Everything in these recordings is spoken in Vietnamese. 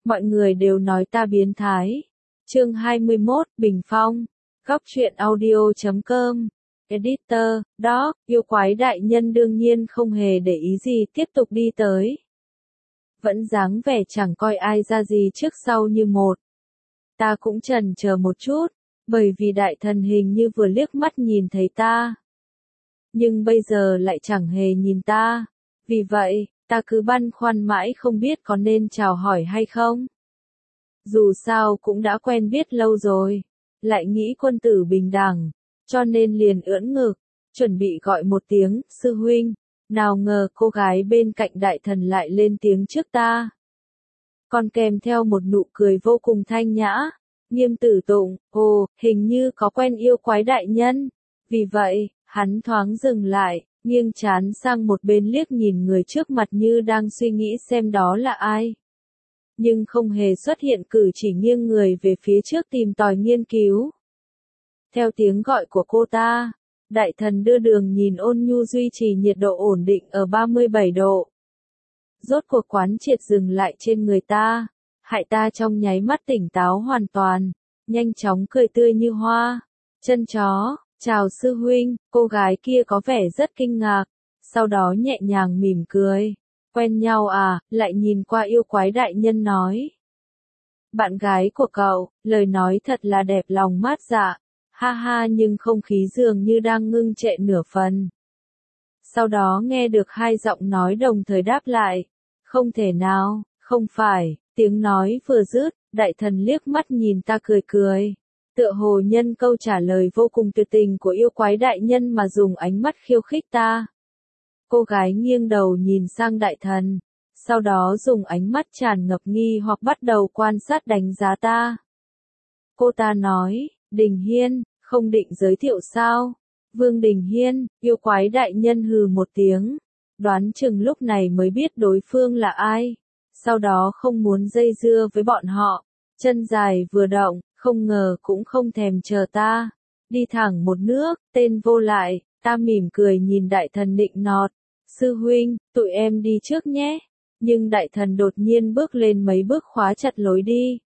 Mọi người đều nói ta biến thái. Chương 21, Bình Phong. Góc truyện audio.com. Editor, đó, yêu quái đại nhân đương nhiên không hề để ý gì tiếp tục đi tới. Vẫn dáng vẻ chẳng coi ai ra gì trước sau như một. Ta cũng chần chờ một chút, bởi vì đại thần hình như vừa liếc mắt nhìn thấy ta. Nhưng bây giờ lại chẳng hề nhìn ta. Vì vậy, ta cứ băn khoăn mãi không biết có nên chào hỏi hay không. Dù sao cũng đã quen biết lâu rồi, lại nghĩ quân tử bình đẳng, cho nên liền ưỡn ngực, chuẩn bị gọi một tiếng, sư huynh. Nào ngờ cô gái bên cạnh đại thần lại lên tiếng trước ta. Còn kèm theo một nụ cười vô cùng thanh nhã, Nghiêm Tử Tụng, ồ, hình như có quen yêu quái đại nhân. Vì vậy, hắn thoáng dừng lại, nghiêng trán sang một bên liếc nhìn người trước mặt như đang suy nghĩ xem đó là ai. Nhưng không hề xuất hiện cử chỉ nghiêng người về phía trước tìm tòi nghiên cứu. Theo tiếng gọi của cô ta, đại thần đưa đường nhìn ôn nhu duy trì nhiệt độ ổn định ở 37 độ. Rốt cuộc quán triệt dừng lại trên người ta, hại ta trong nháy mắt tỉnh táo hoàn toàn, nhanh chóng cười tươi như hoa. Chân chó, chào sư huynh, cô gái kia có vẻ rất kinh ngạc, sau đó nhẹ nhàng mỉm cười. Quen nhau à, lại nhìn qua yêu quái đại nhân nói. Bạn gái của cậu, lời nói thật là đẹp lòng mát dạ, ha ha, nhưng không khí dường như đang ngưng trệ nửa phần. Sau đó nghe được hai giọng nói đồng thời đáp lại. Không thể nào, không phải, tiếng nói vừa dứt, đại thần liếc mắt nhìn ta cười cười. Tựa hồ nhân câu trả lời vô cùng tuyệt tình của yêu quái đại nhân mà dùng ánh mắt khiêu khích ta. Cô gái nghiêng đầu nhìn sang đại thần, sau đó dùng ánh mắt tràn ngập nghi hoặc bắt đầu quan sát đánh giá ta. Cô ta nói, Đình Hiên, không định giới thiệu sao? Vương Đình Hiên, yêu quái đại nhân hừ một tiếng, đoán chừng lúc này mới biết đối phương là ai. Sau đó không muốn dây dưa với bọn họ, chân dài vừa động, không ngờ cũng không thèm chờ ta. Đi thẳng một nước, tên vô lại, ta mỉm cười nhìn đại thần nịnh nọt. Sư huynh, tụi em đi trước nhé. Nhưng đại thần đột nhiên bước lên mấy bước khóa chặt lối đi.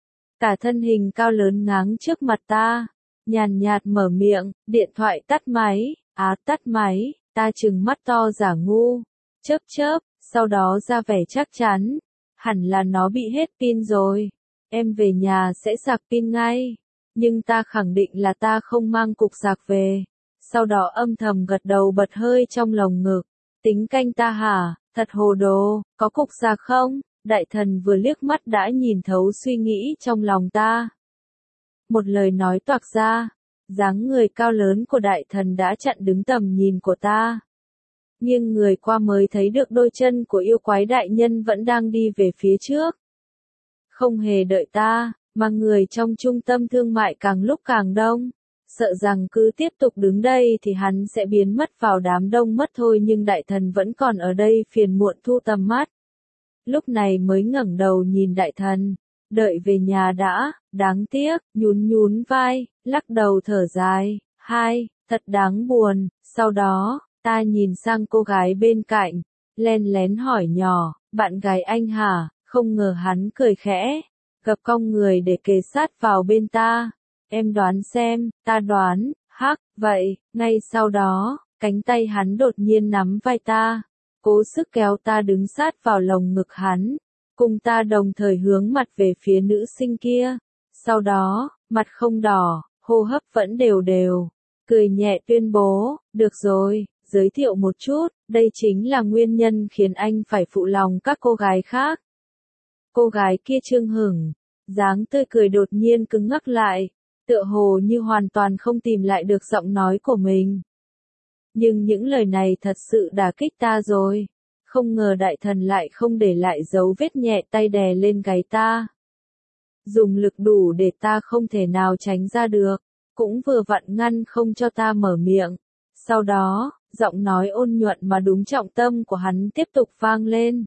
Cả thân hình cao lớn ngáng trước mặt ta, nhàn nhạt mở miệng, điện thoại tắt máy, tắt máy, ta trừng mắt to giả ngu, chớp chớp, sau đó ra vẻ chắc chắn, hẳn là nó bị hết pin rồi, em về nhà sẽ sạc pin ngay, nhưng ta khẳng định là ta không mang cục sạc về, sau đó âm thầm gật đầu bật hơi trong lồng ngực, tính canh ta hả, thật hồ đồ, có cục sạc không? Đại thần vừa liếc mắt đã nhìn thấu suy nghĩ trong lòng ta. Một lời nói toạc ra, dáng người cao lớn của đại thần đã chặn đứng tầm nhìn của ta. Nhưng người qua mới thấy được đôi chân của yêu quái đại nhân vẫn đang đi về phía trước. Không hề đợi ta, mà người trong trung tâm thương mại càng lúc càng đông. Sợ rằng cứ tiếp tục đứng đây thì hắn sẽ biến mất vào đám đông mất thôi, nhưng đại thần vẫn còn ở đây phiền muộn thu tầm mắt. Lúc này mới ngẩng đầu nhìn đại thần, đợi về nhà đã, đáng tiếc, nhún vai, lắc đầu thở dài, thật đáng buồn. Sau đó, ta nhìn sang cô gái bên cạnh, len lén hỏi nhỏ, bạn gái anh hả? Không ngờ hắn cười khẽ, gập cong người để kề sát vào bên ta. Em đoán xem, ta đoán, vậy, ngay sau đó, cánh tay hắn đột nhiên nắm vai ta, cố sức kéo ta đứng sát vào lồng ngực hắn, cùng ta đồng thời hướng mặt về phía nữ sinh kia. Sau đó, mặt không đỏ, hô hấp vẫn đều đều, cười nhẹ tuyên bố, được rồi, giới thiệu một chút, đây chính là nguyên nhân khiến anh phải phụ lòng các cô gái khác. Cô gái kia trương hửng, dáng tươi cười đột nhiên cứng ngắc lại, tựa hồ như hoàn toàn không tìm lại được giọng nói của mình. Nhưng những lời này thật sự đả kích ta rồi. Không ngờ đại thần lại không để lại dấu vết, nhẹ tay đè lên gáy ta. Dùng lực đủ để ta không thể nào tránh ra được, cũng vừa vặn ngăn không cho ta mở miệng. Sau đó, giọng nói ôn nhuận mà đúng trọng tâm của hắn tiếp tục vang lên.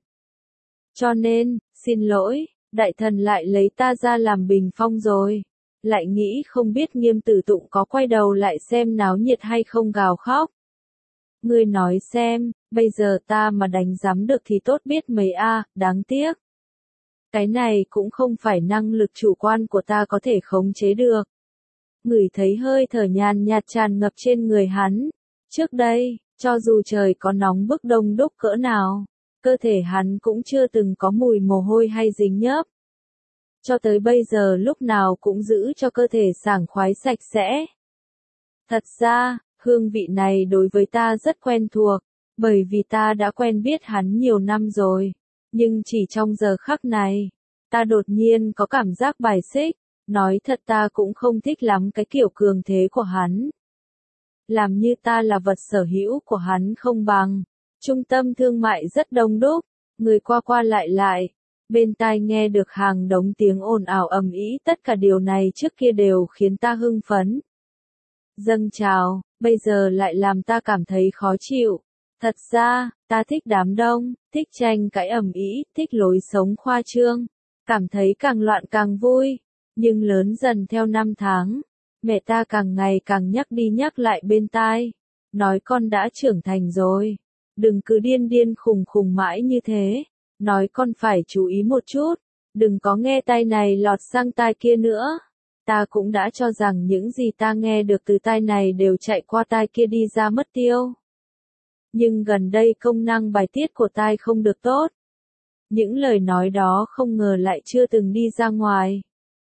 Cho nên, xin lỗi, đại thần lại lấy ta ra làm bình phong rồi. Lại nghĩ không biết Nghiêm Tử Tụng có quay đầu lại xem náo nhiệt hay không gào khóc. Ngươi nói xem, bây giờ ta mà đánh giám được thì tốt biết mấy a, đáng tiếc. Cái này cũng không phải năng lực chủ quan của ta có thể khống chế được. Ngửi thấy hơi thở nhàn nhạt tràn ngập trên người hắn. Trước đây, cho dù trời có nóng bức đông đúc cỡ nào, cơ thể hắn cũng chưa từng có mùi mồ hôi hay dính nhớp. Cho tới bây giờ lúc nào cũng giữ cho cơ thể sảng khoái sạch sẽ. Thật ra, hương vị này đối với ta rất quen thuộc, bởi vì ta đã quen biết hắn nhiều năm rồi. Nhưng chỉ trong giờ khắc này, ta đột nhiên có cảm giác bài xích, nói thật ta cũng không thích lắm cái kiểu cường thế của hắn. Làm như ta là vật sở hữu của hắn không bằng. Trung tâm thương mại rất đông đúc, người qua qua lại. Bên tai nghe được hàng đống tiếng ồn ào ầm ĩ, tất cả điều này trước kia đều khiến ta hưng phấn. Dâng trào, bây giờ lại làm ta cảm thấy khó chịu. Thật ra, ta thích đám đông, thích tranh cãi ầm ĩ, thích lối sống khoa trương, cảm thấy càng loạn càng vui. Nhưng lớn dần theo năm tháng, mẹ ta càng ngày càng nhắc đi nhắc lại bên tai, nói con đã trưởng thành rồi, đừng cứ điên điên khùng khùng mãi như thế, nói con phải chú ý một chút, đừng có nghe tai này lọt sang tai kia nữa. Ta cũng đã cho rằng những gì ta nghe được từ tai này đều chạy qua tai kia đi ra mất tiêu. Nhưng gần đây công năng bài tiết của tai không được tốt. Những lời nói đó không ngờ lại chưa từng đi ra ngoài.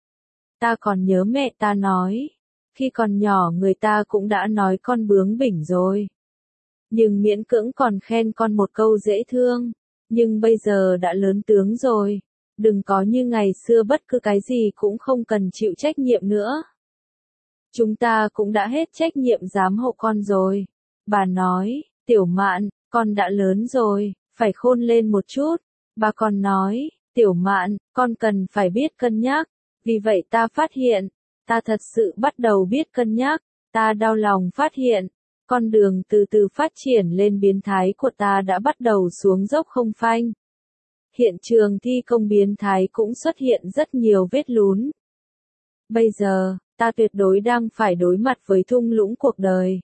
Ta còn nhớ mẹ ta nói, khi còn nhỏ người ta cũng đã nói con bướng bỉnh rồi. Nhưng miễn cưỡng còn khen con một câu dễ thương, nhưng bây giờ đã lớn tướng rồi, đừng có như ngày xưa bất cứ cái gì cũng không cần chịu trách nhiệm nữa. Chúng ta cũng đã hết trách nhiệm giám hộ con rồi. Bà nói, Tiểu Mạn, con đã lớn rồi, phải khôn lên một chút. Bà còn nói, Tiểu Mạn, con cần phải biết cân nhắc. Vì vậy ta phát hiện, ta thật sự bắt đầu biết cân nhắc, ta đau lòng phát hiện, con đường từ từ phát triển lên biến thái của ta đã bắt đầu xuống dốc không phanh. Hiện trường thi công biến thái cũng xuất hiện rất nhiều vết lún. Bây giờ, ta tuyệt đối đang phải đối mặt với thung lũng cuộc đời.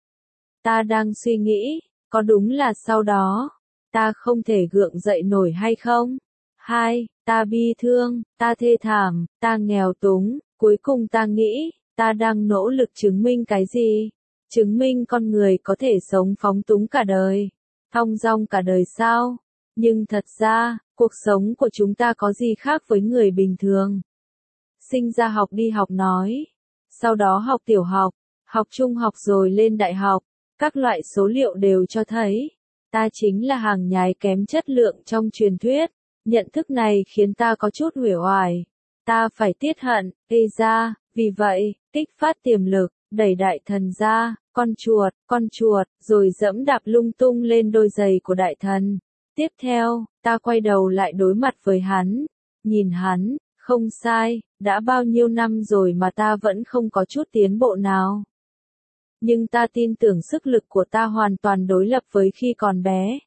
Ta đang suy nghĩ, có đúng là sau đó, ta không thể gượng dậy nổi hay không? 2. Ta bi thương, ta thê thảm, ta nghèo túng, cuối cùng ta nghĩ, ta đang nỗ lực chứng minh cái gì? Chứng minh con người có thể sống phóng túng cả đời, thong dong cả đời sao? Nhưng thật ra, cuộc sống của chúng ta có gì khác với người bình thường? Sinh ra học đi học nói, sau đó học tiểu học, học trung học rồi lên đại học, các loại số liệu đều cho thấy, ta chính là hàng nhái kém chất lượng trong truyền thuyết. Nhận thức này khiến ta có chút uể oải. Ta phải tiết hận, ra, vì vậy, kích phát tiềm lực, đẩy đại thần ra, con chuột, rồi dẫm đạp lung tung lên đôi giày của đại thần. Tiếp theo, ta quay đầu lại đối mặt với hắn, nhìn hắn, không sai, đã bao nhiêu năm rồi mà ta vẫn không có chút tiến bộ nào. Nhưng ta tin tưởng sức lực của ta hoàn toàn đối lập với khi còn bé.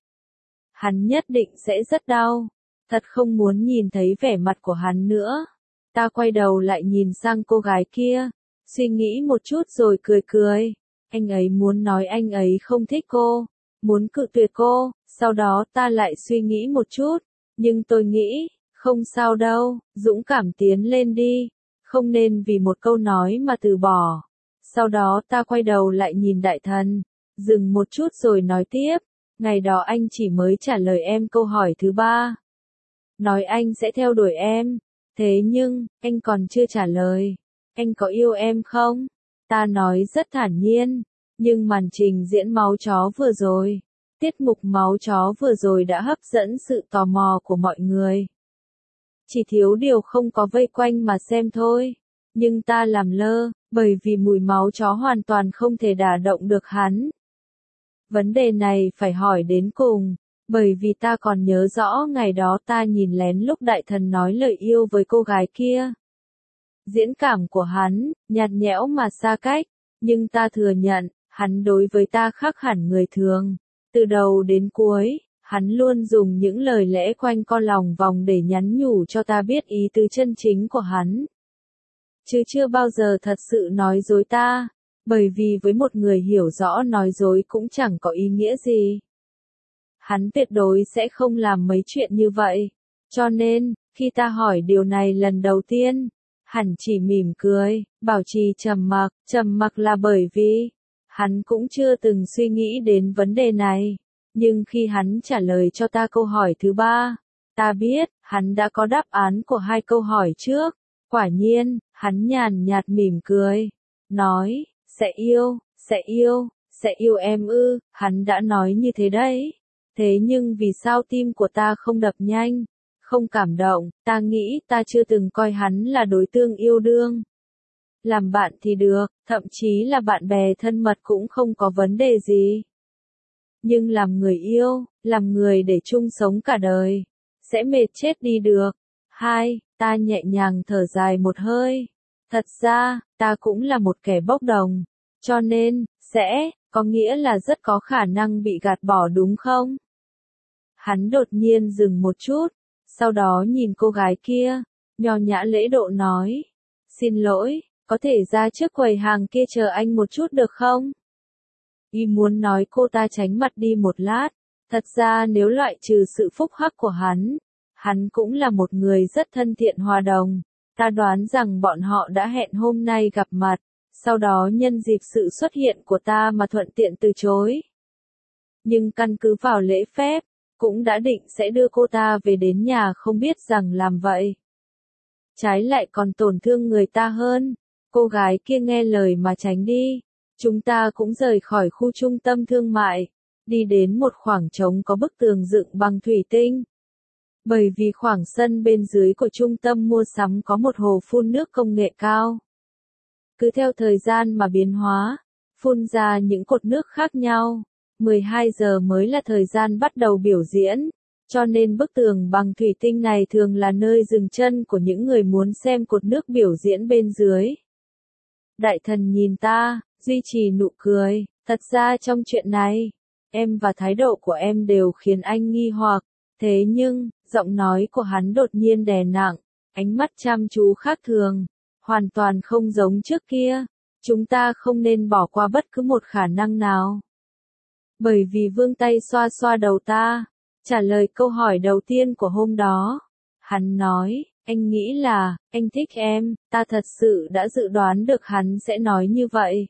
Hắn nhất định sẽ rất đau. Thật không muốn nhìn thấy vẻ mặt của hắn nữa. Ta quay đầu lại nhìn sang cô gái kia, suy nghĩ một chút rồi cười cười. Anh ấy muốn nói anh ấy không thích cô, muốn cự tuyệt cô, sau đó ta lại suy nghĩ một chút, nhưng tôi nghĩ, không sao đâu, dũng cảm tiến lên đi, không nên vì một câu nói mà từ bỏ. Sau đó ta quay đầu lại nhìn đại thần, dừng một chút rồi nói tiếp, ngày đó anh chỉ mới trả lời em câu hỏi thứ 3. Nói anh sẽ theo đuổi em, thế nhưng, anh còn chưa trả lời, anh có yêu em không? Ta nói rất thản nhiên, nhưng màn trình diễn máu chó vừa rồi, tiết mục máu chó vừa rồi đã hấp dẫn sự tò mò của mọi người. Chỉ thiếu điều không có vây quanh mà xem thôi, nhưng ta làm lơ, bởi vì mùi máu chó hoàn toàn không thể đả động được hắn. Vấn đề này phải hỏi đến cùng. Bởi vì ta còn nhớ rõ ngày đó ta nhìn lén lúc đại thần nói lời yêu với cô gái kia. Diễn cảm của hắn, nhạt nhẽo mà xa cách, nhưng ta thừa nhận, hắn đối với ta khác hẳn người thường. Từ đầu đến cuối, hắn luôn dùng những lời lẽ quanh co lòng vòng để nhắn nhủ cho ta biết ý tứ chân chính của hắn. Chứ chưa bao giờ thật sự nói dối ta, bởi vì với một người hiểu rõ nói dối cũng chẳng có ý nghĩa gì. Hắn tuyệt đối sẽ không làm mấy chuyện như vậy. Cho nên, Khi ta hỏi điều này lần đầu tiên, hắn chỉ mỉm cười, bảo trì trầm mặc là bởi vì hắn cũng chưa từng suy nghĩ đến vấn đề này. Nhưng khi hắn trả lời cho ta câu hỏi thứ ba, ta biết, hắn đã có đáp án của hai câu hỏi trước. Quả nhiên, hắn nhàn nhạt mỉm cười, nói, sẽ yêu em ư, hắn đã nói như thế đấy. Thế nhưng vì sao tim của ta không đập nhanh, không cảm động, ta nghĩ ta chưa từng coi hắn là đối tượng yêu đương. Làm bạn thì được, thậm chí là bạn bè thân mật cũng không có vấn đề gì. Nhưng làm người yêu, làm người để chung sống cả đời, sẽ mệt chết đi được. Ta nhẹ nhàng thở dài một hơi. Thật ra, ta cũng là một kẻ bốc đồng, cho nên, có nghĩa là rất có khả năng bị gạt bỏ đúng không? Hắn đột nhiên dừng một chút, sau đó nhìn cô gái kia, nho nhã lễ độ nói, xin lỗi, có thể ra trước quầy hàng kia chờ anh một chút được không? Y muốn nói cô ta tránh mặt đi một lát, thật ra nếu loại trừ sự phúc hắc của hắn cũng là một người rất thân thiện hòa đồng. Ta đoán rằng bọn họ đã hẹn hôm nay gặp mặt, sau đó nhân dịp sự xuất hiện của ta mà thuận tiện từ chối. Nhưng căn cứ vào lễ phép, cũng đã định sẽ đưa cô ta về đến nhà không biết rằng làm vậy. Trái lại còn tổn thương người ta hơn. Cô gái kia nghe lời mà tránh đi. Chúng ta cũng rời khỏi khu trung tâm thương mại, đi đến một khoảng trống có bức tường dựng bằng thủy tinh. Bởi vì khoảng sân bên dưới của trung tâm mua sắm có một hồ phun nước công nghệ cao. Cứ theo thời gian mà biến hóa, phun ra những cột nước khác nhau. 12 giờ mới là thời gian bắt đầu biểu diễn, cho nên bức tường bằng thủy tinh này thường là nơi dừng chân của những người muốn xem cột nước biểu diễn bên dưới. Đại thần nhìn ta, duy trì nụ cười, thật ra trong chuyện này, em và thái độ của em đều khiến anh nghi hoặc, thế nhưng, giọng nói của hắn đột nhiên đè nặng, ánh mắt chăm chú khác thường, hoàn toàn không giống trước kia, chúng ta không nên bỏ qua bất cứ một khả năng nào. Bởi vì vươn tay xoa xoa đầu ta, trả lời câu hỏi đầu tiên của hôm đó, hắn nói, anh nghĩ là, anh thích em, ta thật sự đã dự đoán được hắn sẽ nói như vậy.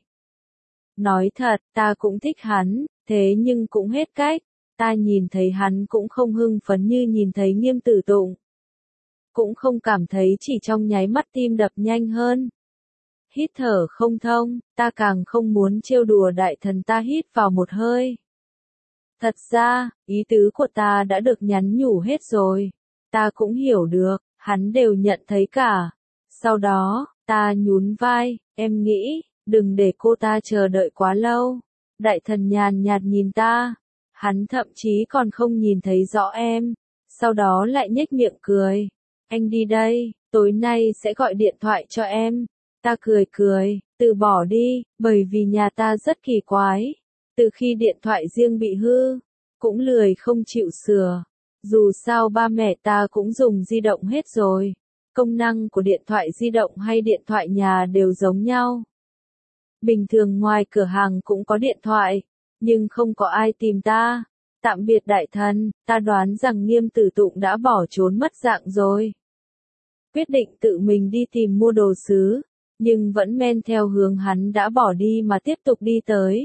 Nói thật, ta cũng thích hắn, thế nhưng cũng hết cách, ta nhìn thấy hắn cũng không hưng phấn như nhìn thấy Nghiêm Tử Tụng. Cũng không cảm thấy chỉ trong nháy mắt tim đập nhanh hơn. Hít thở không thông, ta càng không muốn trêu đùa đại thần, ta hít vào một hơi. Thật ra, ý tứ của ta đã được nhắn nhủ hết rồi. Ta cũng hiểu được, hắn đều nhận thấy cả. Sau đó, ta nhún vai, em nghĩ, đừng để cô ta chờ đợi quá lâu. Đại thần nhàn nhạt nhìn ta. Hắn thậm chí còn không nhìn thấy rõ em. Sau đó lại nhếch miệng cười. Anh đi đây, tối nay sẽ gọi điện thoại cho em. Ta cười, từ bỏ đi, bởi vì nhà ta rất kỳ quái. Từ khi điện thoại riêng bị hư, cũng lười không chịu sửa. Dù sao ba mẹ ta cũng dùng di động hết rồi. Công năng của điện thoại di động hay điện thoại nhà đều giống nhau. Bình thường ngoài cửa hàng cũng có điện thoại, nhưng không có ai tìm ta. Tạm biệt đại thần, ta đoán rằng Nghiêm Tử Tụng đã bỏ trốn mất dạng rồi. Quyết định tự mình đi tìm mua đồ sứ, nhưng vẫn men theo hướng hắn đã bỏ đi mà tiếp tục đi tới.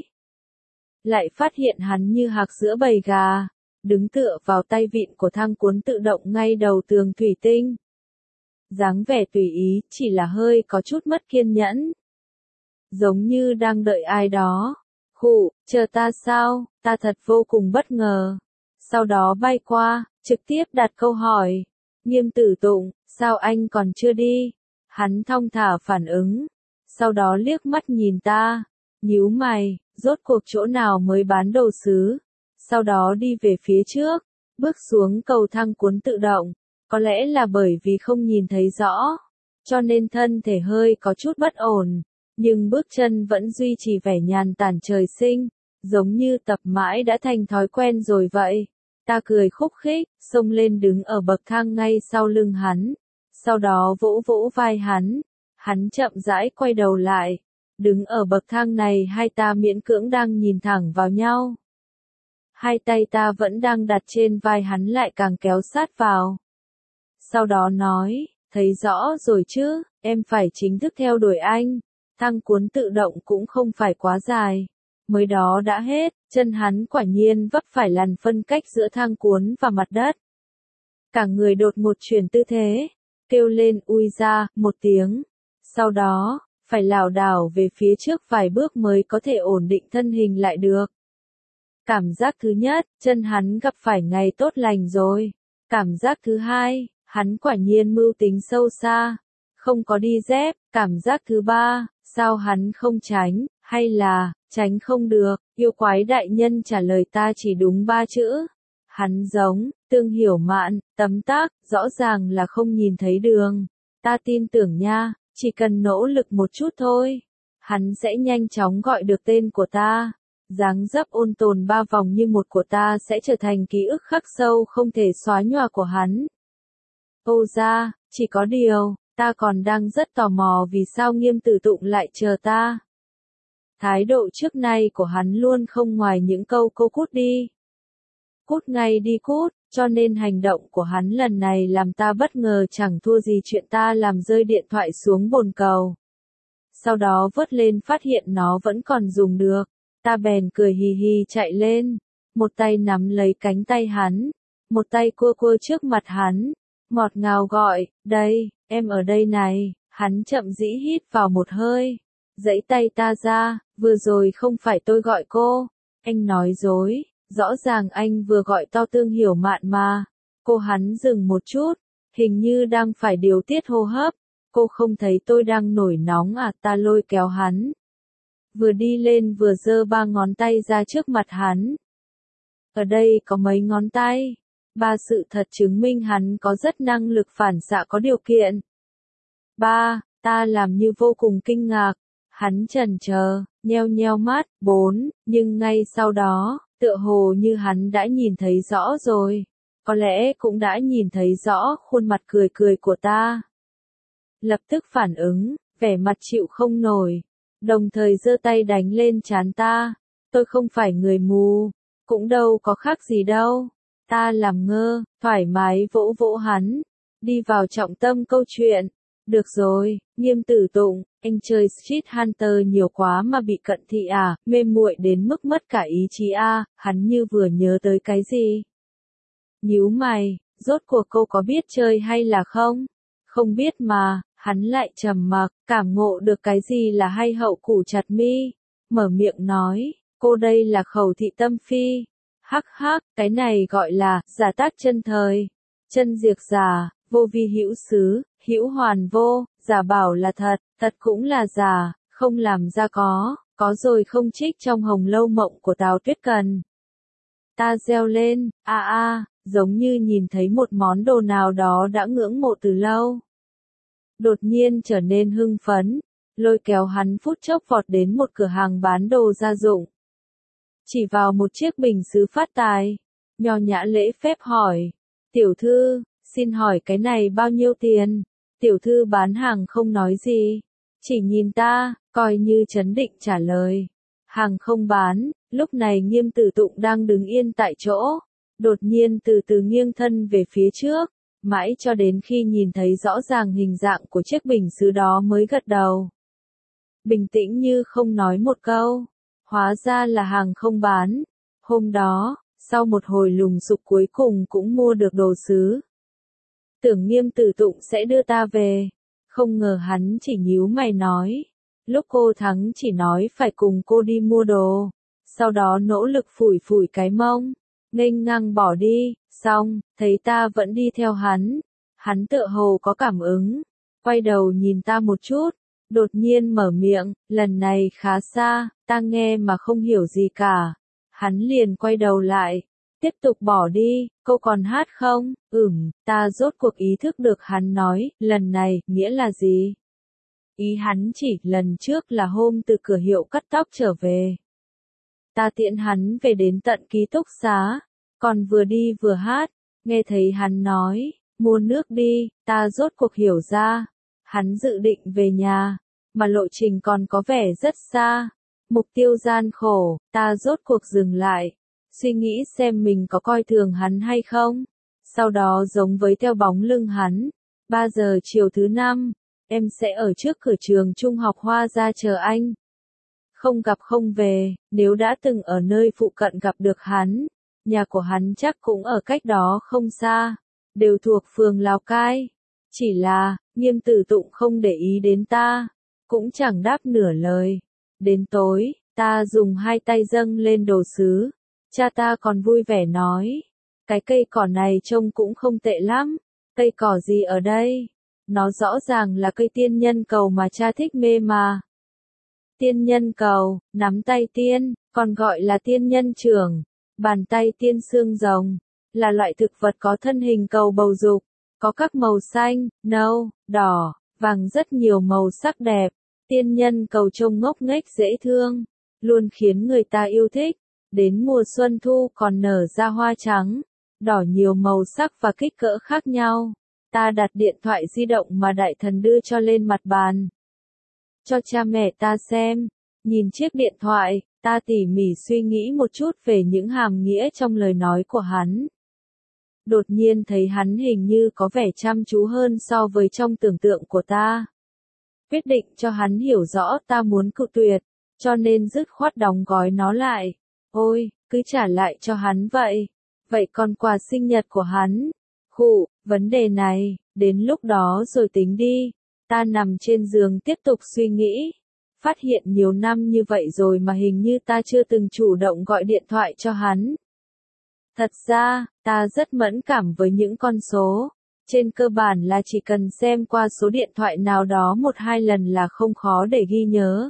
Lại phát hiện hắn như hạc giữa bầy gà, đứng tựa vào tay vịn của thang cuốn tự động ngay đầu tường thủy tinh. Dáng vẻ tùy ý, chỉ là hơi có chút mất kiên nhẫn. Giống như đang đợi ai đó. Chờ ta sao, ta thật vô cùng bất ngờ. Sau đó bay qua, trực tiếp đặt câu hỏi. Nghiêm Tử Tụng, sao anh còn chưa đi? Hắn thong thả phản ứng. Sau đó liếc mắt nhìn ta, nhíu mày, rốt cuộc chỗ nào mới bán đồ sứ. Sau đó đi về phía trước, bước xuống cầu thang cuốn tự động. Có lẽ là bởi vì không nhìn thấy rõ, cho nên thân thể hơi có chút bất ổn. Nhưng bước chân vẫn duy trì vẻ nhàn tản trời sinh, giống như tập mãi đã thành thói quen rồi vậy. Ta cười khúc khích, xông lên đứng ở bậc thang ngay sau lưng hắn. Sau đó vỗ vỗ vai hắn. Hắn chậm rãi quay đầu lại. Đứng ở bậc thang này hai ta miễn cưỡng đang nhìn thẳng vào nhau. Hai tay ta vẫn đang đặt trên vai hắn lại càng kéo sát vào. Sau đó nói, thấy rõ rồi chứ, em phải chính thức theo đuổi anh. Thang cuốn tự động cũng không phải quá dài. Mới đó đã hết, chân hắn quả nhiên vấp phải làn phân cách giữa thang cuốn và mặt đất. Cả người đột ngột chuyển tư thế, kêu lên ui ra, một tiếng. Sau đó, phải lảo đảo về phía trước vài bước mới có thể ổn định thân hình lại được. Cảm giác thứ nhất, chân hắn gặp phải ngày tốt lành rồi. Cảm giác thứ hai, hắn quả nhiên mưu tính sâu xa, không có đi dép. Cảm giác thứ ba, sao hắn không tránh, hay là, tránh không được. Yêu quái đại nhân trả lời ta chỉ đúng 3 chữ. Hắn giống, Tương Hiểu Mạn, tấm tắc, rõ ràng là không nhìn thấy đường. Ta tin tưởng nha, chỉ cần nỗ lực một chút thôi. Hắn sẽ nhanh chóng gọi được tên của ta. Dáng dấp ôn tồn 3 vòng như một của ta sẽ trở thành ký ức khắc sâu không thể xóa nhòa của hắn. Ô ra, chỉ có điều, ta còn đang rất tò mò vì sao Nghiêm Tử Tụng lại chờ ta. Thái độ trước nay của hắn luôn không ngoài những câu cô cút đi. Cút ngay đi cút, cho nên hành động của hắn lần này làm ta bất ngờ chẳng thua gì chuyện ta làm rơi điện thoại xuống bồn cầu. Sau đó vớt lên phát hiện nó vẫn còn dùng được. Ta bèn cười hì hì chạy lên, một tay nắm lấy cánh tay hắn, một tay cua cua trước mặt hắn, ngọt ngào gọi, đây, em ở đây này. Hắn chậm rĩ hít vào một hơi, giãy tay ta ra, vừa rồi không phải tôi gọi cô. Anh nói dối, rõ ràng anh vừa gọi to Tương Hiểu Mạn mà. Cô hắn dừng một chút, hình như đang phải điều tiết hô hấp. Cô không thấy tôi đang nổi nóng à? Ta lôi kéo hắn, vừa đi lên vừa giơ 3 ngón tay ra trước mặt hắn. Ở đây có mấy ngón tay? 3 sự thật chứng minh hắn có rất năng lực phản xạ có điều kiện. 3, ta làm như vô cùng kinh ngạc. Hắn chần chờ, nheo nheo mắt. 4, nhưng ngay sau đó, tựa hồ như hắn đã nhìn thấy rõ rồi. Có lẽ cũng đã nhìn thấy rõ khuôn mặt cười cười của ta. Lập tức phản ứng, vẻ mặt chịu không nổi. Đồng thời giơ tay đánh lên trán ta. Tôi không phải người mù, cũng đâu có khác gì đâu. Ta làm ngơ, thoải mái vỗ vỗ hắn, đi vào trọng tâm câu chuyện. Được rồi, Nghiêm Tử Tụng, anh chơi Street Hunter nhiều quá mà bị cận thị à, mê muội đến mức mất cả ý chí à, hắn như vừa nhớ tới cái gì. Nhíu mày, rốt cuộc cô có biết chơi hay là không? Không biết mà. Hắn lại trầm mặc, cảm ngộ được cái gì là hay hậu củ chặt mi. Mở miệng nói, cô đây là Khẩu Thị Tâm Phi. Hắc hắc, cái này gọi là, giả tác chân thời. Chân diệt giả, vô vi hữu xứ, hữu hoàn vô, giả bảo là thật, thật cũng là giả, không làm ra có rồi không trích trong Hồng Lâu Mộng của Tào Tuyết Cần. Ta reo lên, giống như nhìn thấy một món đồ nào đó đã ngưỡng mộ từ lâu. Đột nhiên trở nên hưng phấn, lôi kéo hắn phút chốc vọt đến một cửa hàng bán đồ gia dụng. Chỉ vào một chiếc bình sứ phát tài, nho nhã lễ phép hỏi, tiểu thư, xin hỏi cái này bao nhiêu tiền? Tiểu thư bán hàng không nói gì, chỉ nhìn ta, coi như trấn định trả lời. Hàng không bán. Lúc này Nghiêm Tử Tụng đang đứng yên tại chỗ, đột nhiên từ từ nghiêng thân về phía trước. Mãi cho đến khi nhìn thấy rõ ràng hình dạng của chiếc bình sứ đó mới gật đầu. Bình tĩnh như không nói một câu. Hóa ra là hàng không bán. Hôm đó, sau một hồi lùng sục cuối cùng cũng mua được đồ sứ. Tưởng Nghiêm Tử Tụng sẽ đưa ta về. Không ngờ hắn chỉ nhíu mày nói. Lúc cô thắng chỉ nói phải cùng cô đi mua đồ. Sau đó nỗ lực phủi phủi cái mông. Nghênh ngang bỏ đi. Xong, thấy ta vẫn đi theo hắn. Hắn tựa hồ có cảm ứng. Quay đầu nhìn ta một chút. Đột nhiên mở miệng, lần này khá xa, ta nghe mà không hiểu gì cả. Hắn liền quay đầu lại. Tiếp tục bỏ đi, cô còn hát không? Ta rốt cuộc ý thức được hắn nói, lần này, nghĩa là gì? Ý hắn chỉ, lần trước là hôm từ cửa hiệu cắt tóc trở về. Ta tiễn hắn về đến tận ký túc xá. Còn vừa đi vừa hát, nghe thấy hắn nói, mua nước đi, ta rốt cuộc hiểu ra. Hắn dự định về nhà, mà lộ trình còn có vẻ rất xa. Mục tiêu gian khổ, ta rốt cuộc dừng lại, suy nghĩ xem mình có coi thường hắn hay không. Sau đó giống với theo bóng lưng hắn. 3 giờ chiều thứ 5, em sẽ ở trước cửa trường trung học Hoa Gia chờ anh. Không gặp không về, nếu đã từng ở nơi phụ cận gặp được hắn, nhà của hắn chắc cũng ở cách đó không xa, đều thuộc phường Lào Cai. Chỉ là, Nghiêm Tử Tụng không để ý đến ta, cũng chẳng đáp nửa lời. Đến tối, ta dùng 2 tay dâng lên đồ sứ, cha ta còn vui vẻ nói, cái cây cỏ này trông cũng không tệ lắm, cây cỏ gì ở đây? Nó rõ ràng là cây tiên nhân cầu mà cha thích mê mà. Tiên nhân cầu, nắm tay tiên, còn gọi là tiên nhân trưởng, bàn tay tiên xương rồng, là loại thực vật có thân hình cầu bầu dục, có các màu xanh, nâu, đỏ, vàng rất nhiều màu sắc đẹp. Tiên nhân cầu trông ngốc nghếch dễ thương, luôn khiến người ta yêu thích. Đến mùa xuân thu còn nở ra hoa trắng, đỏ nhiều màu sắc và kích cỡ khác nhau. Ta đặt điện thoại di động mà đại thần đưa cho lên mặt bàn, cho cha mẹ ta xem. Nhìn chiếc điện thoại, ta tỉ mỉ suy nghĩ một chút về những hàm nghĩa trong lời nói của hắn. Đột nhiên thấy hắn hình như có vẻ chăm chú hơn so với trong tưởng tượng của ta. Quyết định cho hắn hiểu rõ ta muốn cự tuyệt, cho nên dứt khoát đóng gói nó lại. Ôi, cứ trả lại cho hắn vậy. Vậy còn quà sinh nhật của hắn? Khụ, vấn đề này, đến lúc đó rồi tính đi. Ta nằm trên giường tiếp tục suy nghĩ. Phát hiện nhiều năm như vậy rồi mà hình như ta chưa từng chủ động gọi điện thoại cho hắn. Thật ra, ta rất mẫn cảm với những con số. Trên cơ bản là chỉ cần xem qua số điện thoại nào đó 1-2 lần là không khó để ghi nhớ.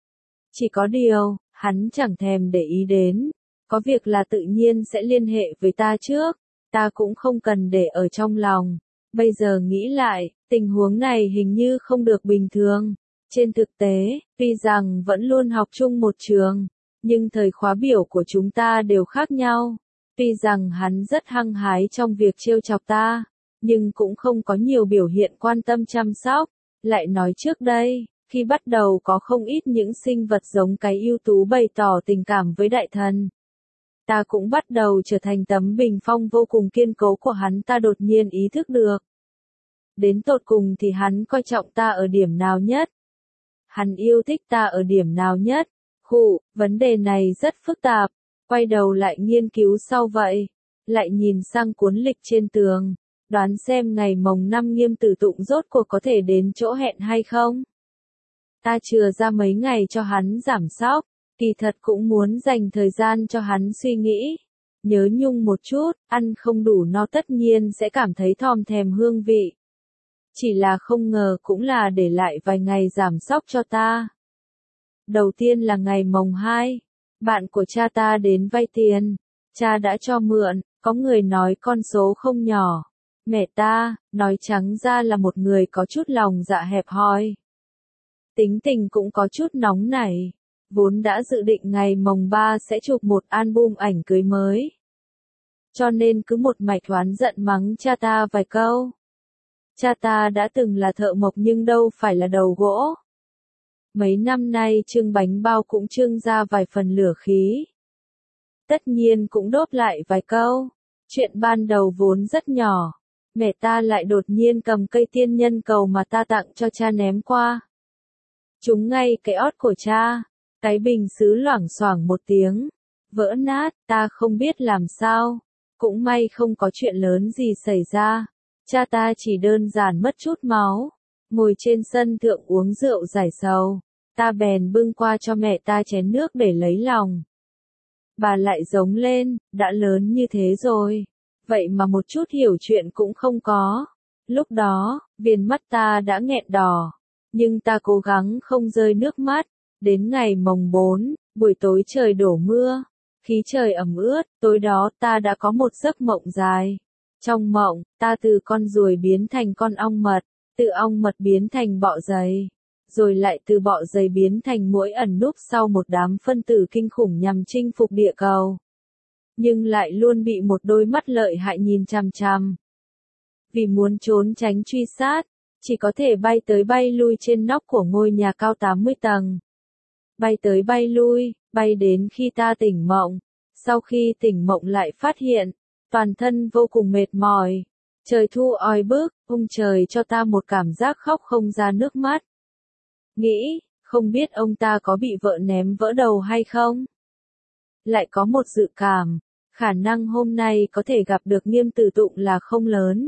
Chỉ có điều, hắn chẳng thèm để ý đến. Có việc là tự nhiên sẽ liên hệ với ta trước. Ta cũng không cần để ở trong lòng. Bây giờ nghĩ lại, tình huống này hình như không được bình thường. Trên thực tế, tuy rằng vẫn luôn học chung một trường, nhưng thời khóa biểu của chúng ta đều khác nhau. Tuy rằng hắn rất hăng hái trong việc trêu chọc ta, nhưng cũng không có nhiều biểu hiện quan tâm chăm sóc. Lại nói trước đây, khi bắt đầu có không ít những sinh vật giống cái ưu tú bày tỏ tình cảm với đại thần. Ta cũng bắt đầu trở thành tấm bình phong vô cùng kiên cố của hắn. Ta đột nhiên ý thức được. Đến tột cùng thì hắn coi trọng ta ở điểm nào nhất? Hắn yêu thích ta ở điểm nào nhất? Khụ, vấn đề này rất phức tạp. Quay đầu lại nghiên cứu sau vậy. Lại nhìn sang cuốn lịch trên tường. Đoán xem ngày mồng 5 Nghiêm Tử Tụng rốt cuộc có thể đến chỗ hẹn hay không? Ta chừa ra mấy ngày cho hắn giảm sóc. Kỳ thật cũng muốn dành thời gian cho hắn suy nghĩ. Nhớ nhung một chút, ăn không đủ no tất nhiên sẽ cảm thấy thòm thèm hương vị. Chỉ là không ngờ cũng là để lại vài ngày giảm sóc cho ta. Đầu tiên là ngày mồng 2, bạn của cha ta đến vay tiền. Cha đã cho mượn, có người nói con số không nhỏ. Mẹ ta, nói trắng ra là một người có chút lòng dạ hẹp hòi. Tính tình cũng có chút nóng nảy. Vốn đã dự định ngày mồng 3 sẽ chụp một album ảnh cưới mới. Cho nên cứ một mạch oán giận mắng cha ta vài câu. Cha ta đã từng là thợ mộc nhưng đâu phải là đầu gỗ. Mấy năm nay trưng bánh bao cũng trưng ra vài phần lửa khí. Tất nhiên cũng đốt lại vài câu. Chuyện ban đầu vốn rất nhỏ. Mẹ ta lại đột nhiên cầm cây tiên nhân cầu mà ta tặng cho cha ném qua. Trúng ngay cái ót của cha. Cái bình sứ loảng xoảng một tiếng. Vỡ nát, ta không biết làm sao. Cũng may không có chuyện lớn gì xảy ra. Cha ta chỉ đơn giản mất chút máu. Ngồi trên sân thượng uống rượu giải sầu. Ta bèn bưng qua cho mẹ ta chén nước để lấy lòng. Bà lại giống lên, đã lớn như thế rồi. Vậy mà một chút hiểu chuyện cũng không có. Lúc đó, viền mắt ta đã nghẹn đỏ. Nhưng ta cố gắng không rơi nước mắt. Đến ngày mồng 4, buổi tối trời đổ mưa. Khí trời ẩm ướt, tối đó ta đã có một giấc mộng dài. Trong mộng, ta từ con ruồi biến thành con ong mật, từ ong mật biến thành bọ dày, rồi lại từ bọ dày biến thành muỗi ẩn núp sau một đám phân tử kinh khủng nhằm chinh phục địa cầu. Nhưng lại luôn bị một đôi mắt lợi hại nhìn chằm chằm. Vì muốn trốn tránh truy sát, chỉ có thể bay tới bay lui trên nóc của ngôi nhà cao 80 tầng. Bay tới bay lui, bay đến khi ta tỉnh mộng. Sau khi tỉnh mộng lại phát hiện, toàn thân vô cùng mệt mỏi. Trời thu oi bức, ông trời cho ta một cảm giác khóc không ra nước mắt. Nghĩ, không biết ông ta có bị vợ ném vỡ đầu hay không? Lại có một dự cảm, khả năng hôm nay có thể gặp được Nghiêm Tử Tụng là không lớn.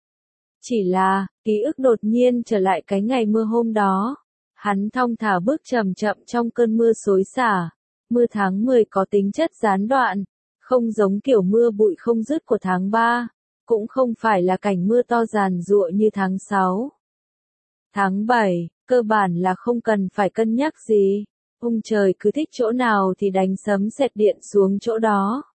Chỉ là, ký ức đột nhiên trở lại cái ngày mưa hôm đó. Hắn thong thả bước chậm chậm trong cơn mưa xối xả. Mưa tháng 10 có tính chất gián đoạn, không giống kiểu mưa bụi không dứt của tháng 3, cũng không phải là cảnh mưa to giàn giụa như tháng 6. Tháng 7, cơ bản là không cần phải cân nhắc gì. Ông trời cứ thích chỗ nào thì đánh sấm sét điện xuống chỗ đó.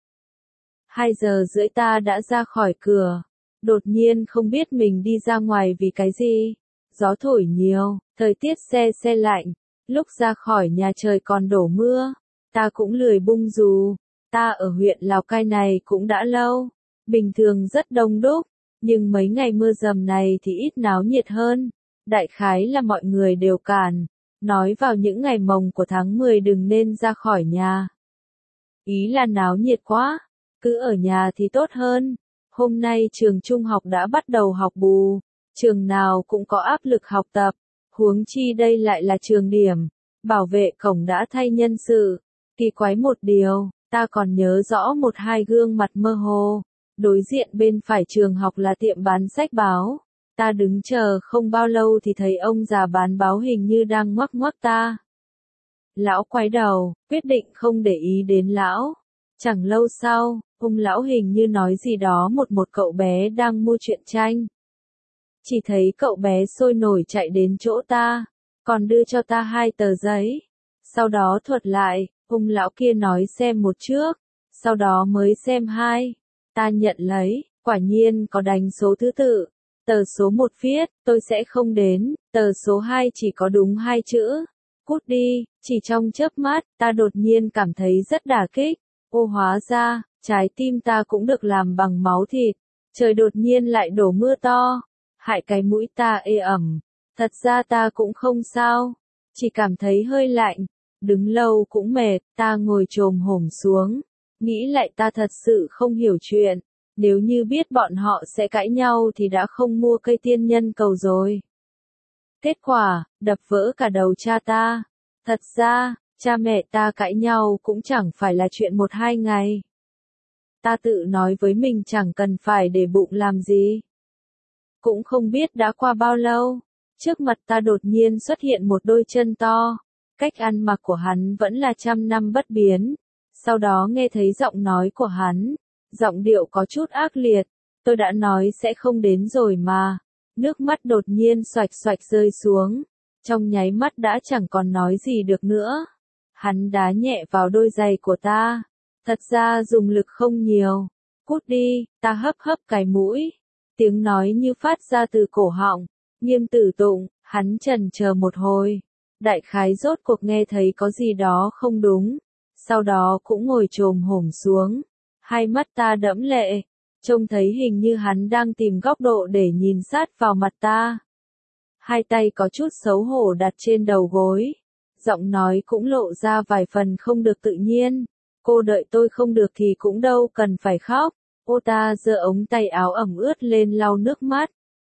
2 giờ rưỡi ta đã ra khỏi cửa. Đột nhiên không biết mình đi ra ngoài vì cái gì. Gió thổi nhiều, thời tiết se lạnh. Lúc ra khỏi nhà trời còn đổ mưa. Ta cũng lười bung dù. Ta ở huyện Lào Cai này cũng đã lâu. Bình thường rất đông đúc. Nhưng mấy ngày mưa dầm này thì ít náo nhiệt hơn. Đại khái là mọi người đều cản. Nói vào những ngày mồng của tháng 10 đừng nên ra khỏi nhà. Ý là náo nhiệt quá. Cứ ở nhà thì tốt hơn. Hôm nay trường trung học đã bắt đầu học bù. Trường nào cũng có áp lực học tập. Huống chi đây lại là trường điểm. Bảo vệ cổng đã thay nhân sự. Kỳ quái một điều, ta còn nhớ rõ một hai gương mặt mơ hồ. Đối diện bên phải trường học là tiệm bán sách báo. Ta đứng chờ không bao lâu thì thấy ông già bán báo hình như đang ngoắc ngoắc ta. Lão quay đầu, quyết định không để ý đến lão. Chẳng lâu sau, ông lão hình như nói gì đó một cậu bé đang mua truyện tranh. Chỉ thấy cậu bé sôi nổi chạy đến chỗ ta, còn đưa cho ta 2 tờ giấy. Sau đó thuật lại, ông lão kia nói xem một trước, sau đó mới xem 2. Ta nhận lấy, quả nhiên có đánh số thứ tự. Tờ số 1 viết, tôi sẽ không đến, tờ số 2 chỉ có đúng 2 chữ. Cút đi, chỉ trong chớp mắt, ta đột nhiên cảm thấy rất đả kích. Ô hóa ra, trái tim ta cũng được làm bằng máu thịt. Trời đột nhiên lại đổ mưa to. Hại cái mũi ta ê ẩm. Thật ra ta cũng không sao. Chỉ cảm thấy hơi lạnh. Đứng lâu cũng mệt, ta ngồi chồm hổm xuống. Nghĩ lại ta thật sự không hiểu chuyện. Nếu như biết bọn họ sẽ cãi nhau thì đã không mua cây tiên nhân cầu rồi. Kết quả, đập vỡ cả đầu cha ta. Thật ra, cha mẹ ta cãi nhau cũng chẳng phải là chuyện 1-2 ngày. Ta tự nói với mình chẳng cần phải để bụng làm gì. Cũng không biết đã qua bao lâu, trước mặt ta đột nhiên xuất hiện một đôi chân to. Cách ăn mặc của hắn vẫn là trăm năm bất biến. Sau đó nghe thấy giọng nói của hắn, giọng điệu có chút ác liệt. Tôi đã nói sẽ không đến rồi mà. Nước mắt đột nhiên xoạch xoạch rơi xuống. Trong nháy mắt đã chẳng còn nói gì được nữa. Hắn đá nhẹ vào đôi giày của ta. Thật ra dùng lực không nhiều. Cút đi, ta hấp hấp cái mũi. Tiếng nói như phát ra từ cổ họng. Nghiêm Tử Tụng, hắn chần chờ một hồi. Đại khái rốt cuộc nghe thấy có gì đó không đúng. Sau đó cũng ngồi chồm hổm xuống. Hai mắt ta đẫm lệ. Trông thấy hình như hắn đang tìm góc độ để nhìn sát vào mặt ta. Hai tay có chút xấu hổ đặt trên đầu gối. Giọng nói cũng lộ ra vài phần không được tự nhiên. Cô đợi tôi không được thì cũng đâu cần phải khóc. Ô ta giơ ống tay áo ẩm ướt lên lau nước mắt.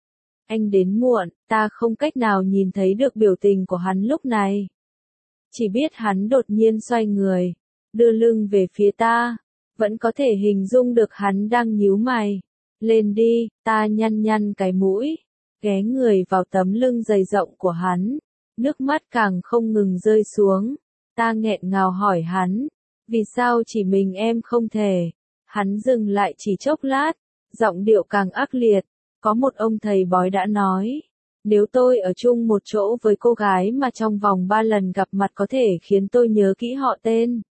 Anh đến muộn, ta không cách nào nhìn thấy được biểu tình của hắn lúc này. Chỉ biết hắn đột nhiên xoay người, đưa lưng về phía ta. Vẫn có thể hình dung được hắn đang nhíu mày. Lên đi, ta nhăn nhăn cái mũi. Ghé người vào tấm lưng dày rộng của hắn. Nước mắt càng không ngừng rơi xuống. Ta nghẹn ngào hỏi hắn. Vì sao chỉ mình em không thể? Hắn dừng lại chỉ chốc lát. Giọng điệu càng ác liệt. Có một ông thầy bói đã nói. Nếu tôi ở chung một chỗ với cô gái mà trong vòng 3 lần gặp mặt có thể khiến tôi nhớ kỹ họ tên,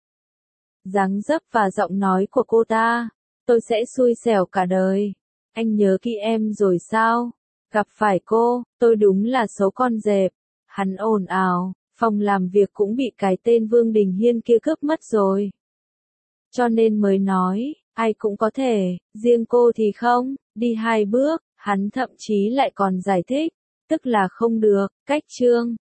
dáng dấp và giọng nói của cô ta, tôi sẽ xui xẻo cả đời. Anh nhớ kỹ em rồi sao? Gặp phải cô, tôi đúng là xấu con dẹp. Hắn ồn ào, phòng làm việc cũng bị cái tên Vương Đình Hiên kia cướp mất rồi. Cho nên mới nói, ai cũng có thể, riêng cô thì không. Đi 2 bước, hắn thậm chí lại còn giải thích, tức là không được, cách chương.